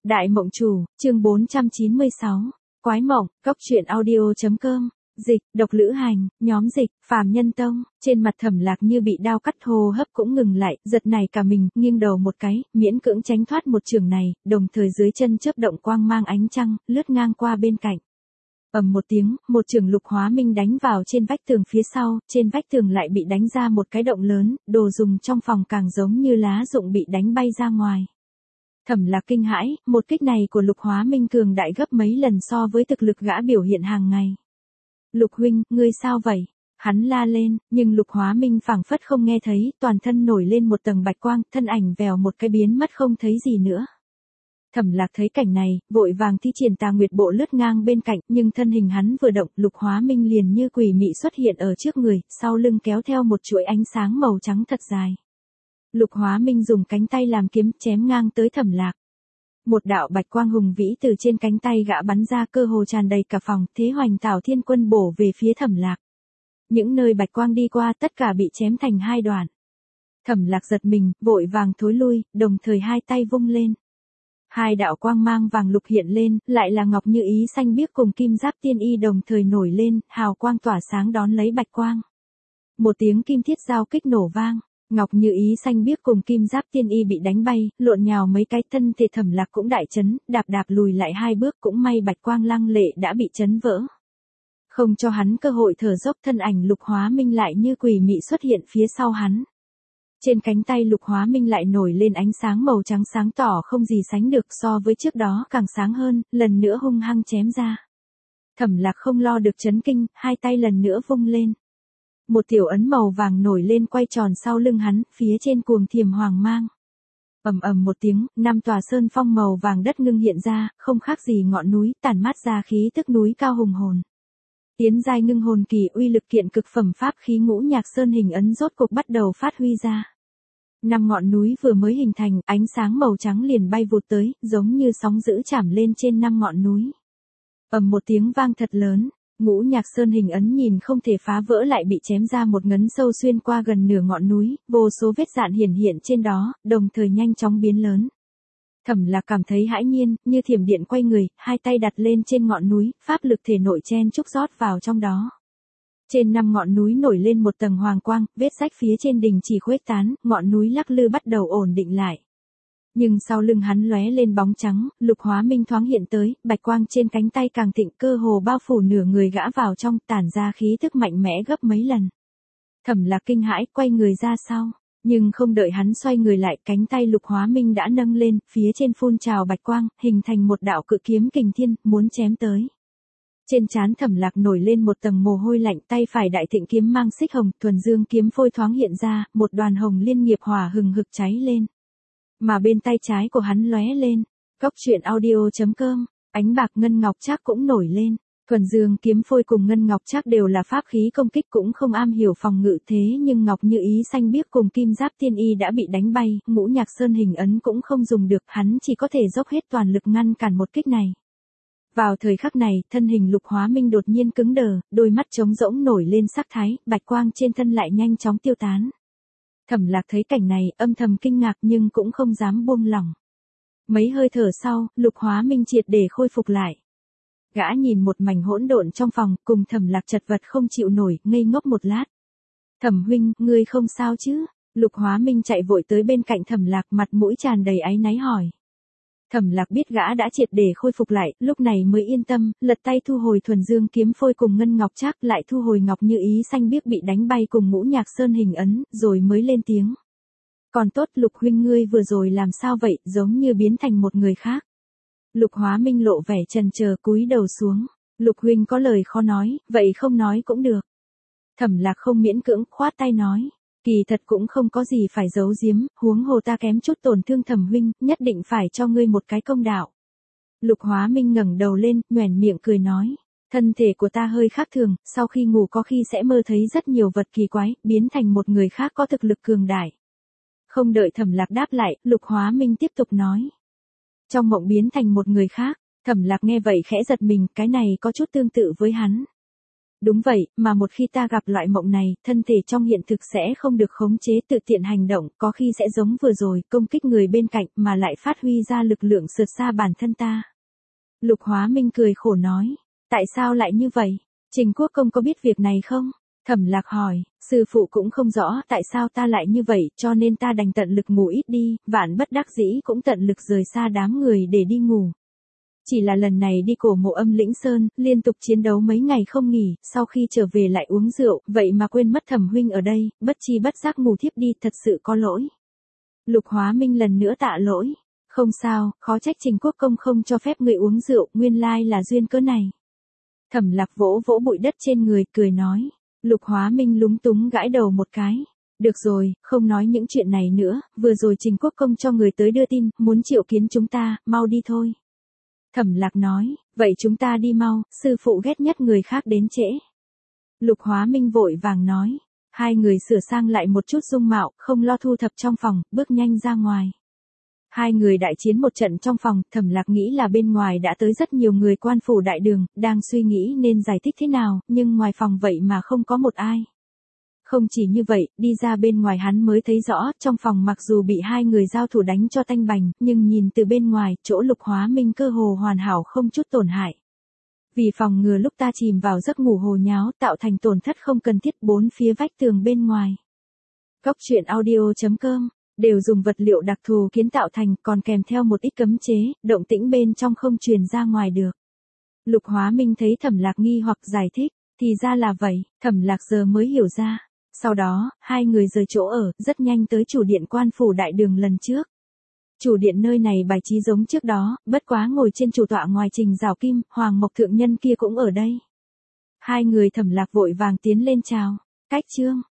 Đại mộng chủ, chương 496. Quái mộng, cốc truyện audio.com. Dịch, độc lữ hành, nhóm dịch, phàm nhân tông. Trên mặt Thẩm Lạc như bị đao cắt, hô hấp cũng ngừng lại, giật nảy cả mình, nghiêng đầu một cái, miễn cưỡng tránh thoát một chưởng này, đồng thời dưới chân chớp động quang mang ánh trăng, lướt ngang qua bên cạnh. Ầm một tiếng, một chưởng Lục Hóa Minh đánh vào trên vách tường phía sau, trên vách tường lại bị đánh ra một cái động lớn, đồ dùng trong phòng càng giống như lá rụng bị đánh bay ra ngoài. Thẩm Lạc kinh hãi, một kích này của Lục Hóa Minh cường đại gấp mấy lần so với thực lực gã biểu hiện hàng ngày. Lục huynh, ngươi sao vậy? Hắn la lên, nhưng Lục Hóa Minh phảng phất không nghe thấy, toàn thân nổi lên một tầng bạch quang, thân ảnh vèo một cái biến mất không thấy gì nữa. Thẩm Lạc thấy cảnh này, vội vàng thi triển Tà Nguyệt Bộ lướt ngang bên cạnh, nhưng thân hình hắn vừa động, Lục Hóa Minh liền như quỷ mị xuất hiện ở trước người, sau lưng kéo theo một chuỗi ánh sáng màu trắng thật dài. Lục Hóa Minh dùng cánh tay làm kiếm chém ngang tới Thẩm Lạc. Một đạo bạch quang hùng vĩ từ trên cánh tay gã bắn ra, cơ hồ tràn đầy cả phòng, thế hoành Tảo Thiên Quân bổ về phía Thẩm Lạc. Những nơi bạch quang đi qua tất cả bị chém thành hai đoạn. Thẩm Lạc giật mình, vội vàng thối lui, đồng thời hai tay vung lên. Hai đạo quang mang vàng lục hiện lên, lại là Ngọc Như Ý xanh biếc cùng Kim Giáp Tiên Y đồng thời nổi lên, hào quang tỏa sáng đón lấy bạch quang. Một tiếng kim thiết giao kích nổ vang. Ngọc Như Ý xanh biếc cùng Kim Giáp Tiên Y bị đánh bay, lộn nhào mấy cái, thân thể Thẩm Lạc cũng đại chấn, đạp lùi lại hai bước, cũng may bạch quang lăng lệ đã bị chấn vỡ. Không cho hắn cơ hội thở dốc, thân ảnh Lục Hóa Minh lại như quỷ mị xuất hiện phía sau hắn. Trên cánh tay Lục Hóa Minh lại nổi lên ánh sáng màu trắng sáng tỏ không gì sánh được, so với trước đó càng sáng hơn, lần nữa hung hăng chém ra. Thẩm Lạc không lo được chấn kinh, hai tay lần nữa vung lên. Một tiểu ấn màu vàng nổi lên quay tròn sau lưng hắn, phía trên cuồng thiềm hoàng mang. Ầm ầm một tiếng, năm tòa sơn phong màu vàng đất ngưng hiện ra, không khác gì ngọn núi, tản mát ra khí tức núi cao hùng hồn. Tiến giai ngưng hồn kỳ, uy lực kiện cực phẩm pháp khí Ngũ Nhạc Sơn hình ấn rốt cục bắt đầu phát huy ra. Năm ngọn núi vừa mới hình thành, ánh sáng màu trắng liền bay vụt tới, giống như sóng dữ chạm lên trên năm ngọn núi. Ầm một tiếng vang thật lớn. Ngũ Nhạc Sơn hình ấn nhìn không thể phá vỡ lại bị chém ra một ngấn sâu xuyên qua gần nửa ngọn núi, vô số vết dạn hiển hiện trên đó, đồng thời nhanh chóng biến lớn. Thẩm Lạc cảm thấy hãi nhiên, như thiểm điện quay người, hai tay đặt lên trên ngọn núi, pháp lực thể nội chen chúc rót vào trong đó. Trên năm ngọn núi nổi lên một tầng hoàng quang, vết rách phía trên đỉnh chỉ khuếch tán, ngọn núi lắc lư bắt đầu ổn định lại. Nhưng sau lưng hắn lóe lên bóng trắng, Lục Hóa Minh thoáng hiện tới, bạch quang trên cánh tay càng thịnh, cơ hồ bao phủ nửa người gã vào trong, tản ra khí tức mạnh mẽ gấp mấy lần. Thẩm Lạc kinh hãi, quay người ra sau, nhưng không đợi hắn xoay người lại, cánh tay Lục Hóa Minh đã nâng lên, phía trên phun trào bạch quang, hình thành một đạo cự kiếm kình thiên, muốn chém tới. Trên trán Thẩm Lạc nổi lên một tầng mồ hôi lạnh, tay phải đại thịnh kiếm mang xích hồng, thuần dương kiếm phôi thoáng hiện ra, một đoàn hồng liên nghiệp hỏa hừng hực cháy lên. Mà bên tay trái của hắn lóe lên, cốc truyện audio.com, ánh bạc ngân ngọc trác cũng nổi lên. Thuần dương kiếm phôi cùng ngân ngọc trác đều là pháp khí công kích, cũng không am hiểu phòng ngự, thế nhưng Ngọc Như Ý xanh biếc cùng Kim Giáp Tiên Y đã bị đánh bay, Ngũ Nhạc Sơn hình ấn cũng không dùng được, hắn chỉ có thể dốc hết toàn lực ngăn cản một kích này. Vào thời khắc này, thân hình Lục Hóa Minh đột nhiên cứng đờ, đôi mắt trống rỗng nổi lên sắc thái, bạch quang trên thân lại nhanh chóng tiêu tán. Thẩm Lạc thấy cảnh này, âm thầm kinh ngạc nhưng cũng không dám buông lỏng. Mấy hơi thở sau, Lục Hóa Minh triệt để khôi phục lại. Gã nhìn một mảnh hỗn độn trong phòng, cùng Thẩm Lạc chật vật không chịu nổi, ngây ngốc một lát. Thẩm huynh, ngươi không sao chứ? Lục Hóa Minh chạy vội tới bên cạnh Thẩm Lạc, mặt mũi tràn đầy áy náy hỏi. Thẩm Lạc biết gã đã triệt để khôi phục lại, lúc này mới yên tâm, lật tay thu hồi thuần dương kiếm phôi cùng ngân ngọc trác, lại thu hồi Ngọc Như Ý xanh biếc bị đánh bay cùng Ngũ Nhạc Sơn hình ấn, rồi mới lên tiếng. Còn tốt Lục huynh, ngươi vừa rồi làm sao vậy, giống như biến thành một người khác. Lục Hóa Minh lộ vẻ chần chờ cúi đầu xuống. Lục huynh có lời khó nói, vậy không nói cũng được. Thẩm Lạc không miễn cưỡng, khoát tay nói. Kỳ thật cũng không có gì phải giấu giếm, huống hồ ta kém chút tổn thương Thẩm huynh, nhất định phải cho ngươi một cái công đạo. Lục Hóa Minh ngẩng đầu lên, nhoẻn miệng cười nói. Thân thể của ta hơi khác thường, sau khi ngủ có khi sẽ mơ thấy rất nhiều vật kỳ quái, biến thành một người khác có thực lực cường đại. Không đợi Thẩm Lạc đáp lại, Lục Hóa Minh tiếp tục nói. Trong mộng biến thành một người khác, Thẩm Lạc nghe vậy khẽ giật mình, cái này có chút tương tự với hắn. Đúng vậy, mà một khi ta gặp loại mộng này, thân thể trong hiện thực sẽ không được khống chế tự tiện hành động, có khi sẽ giống vừa rồi, công kích người bên cạnh mà lại phát huy ra lực lượng sượt xa bản thân ta. Lục Hóa Minh cười khổ nói, tại sao lại như vậy? Trình Quốc Công có biết việc này không? Thẩm Lạc hỏi, sư phụ cũng không rõ tại sao ta lại như vậy, cho nên ta đành tận lực ngủ ít đi, vạn bất đắc dĩ cũng tận lực rời xa đám người để đi ngủ. Chỉ là lần này đi cổ mộ Âm Lĩnh Sơn, liên tục chiến đấu mấy ngày không nghỉ, sau khi trở về lại uống rượu, vậy mà quên mất Thẩm huynh ở đây, bất chi bất giác ngủ thiếp đi, thật sự có lỗi. Lục Hóa Minh lần nữa tạ lỗi. Không sao, khó trách Trình Quốc Công không cho phép người uống rượu, nguyên lai là duyên cớ này. Thẩm Lạc vỗ vỗ bụi đất trên người, cười nói. Lục Hóa Minh lúng túng gãi đầu một cái. Được rồi, không nói những chuyện này nữa, vừa rồi Trình Quốc Công cho người tới đưa tin, muốn triệu kiến chúng ta, mau đi thôi. Thẩm Lạc nói, vậy chúng ta đi mau, sư phụ ghét nhất người khác đến trễ. Lục Hóa Minh vội vàng nói. Hai người sửa sang lại một chút dung mạo, không lo thu thập trong phòng, bước nhanh ra ngoài. Hai người đại chiến một trận trong phòng, Thẩm Lạc nghĩ là bên ngoài đã tới rất nhiều người quan phủ đại đường, đang suy nghĩ nên giải thích thế nào, nhưng ngoài phòng vậy mà không có một ai. Không chỉ như vậy, đi ra bên ngoài hắn mới thấy rõ, trong phòng mặc dù bị hai người giao thủ đánh cho tanh bành, nhưng nhìn từ bên ngoài, chỗ Lục Hóa Minh cơ hồ hoàn hảo không chút tổn hại. Vì phòng ngừa lúc ta chìm vào giấc ngủ hồ nháo, tạo thành tổn thất không cần thiết bốn phía vách tường bên ngoài. Cóc truyện audio.com đều dùng vật liệu đặc thù kiến tạo thành, còn kèm theo một ít cấm chế, động tĩnh bên trong không truyền ra ngoài được. Lục Hóa Minh thấy Thẩm Lạc nghi hoặc giải thích, thì ra là vậy, Thẩm Lạc giờ mới hiểu ra. Sau đó, hai người rời chỗ ở, rất nhanh tới chủ điện quan phủ đại đường lần trước. Chủ điện nơi này bài trí giống trước đó, bất quá ngồi trên chủ tọa ngoài Trình Giảo Kim, Hoàng Mộc Thượng Nhân kia cũng ở đây. Hai người Thẩm Lạc vội vàng tiến lên chào. Cách Trương,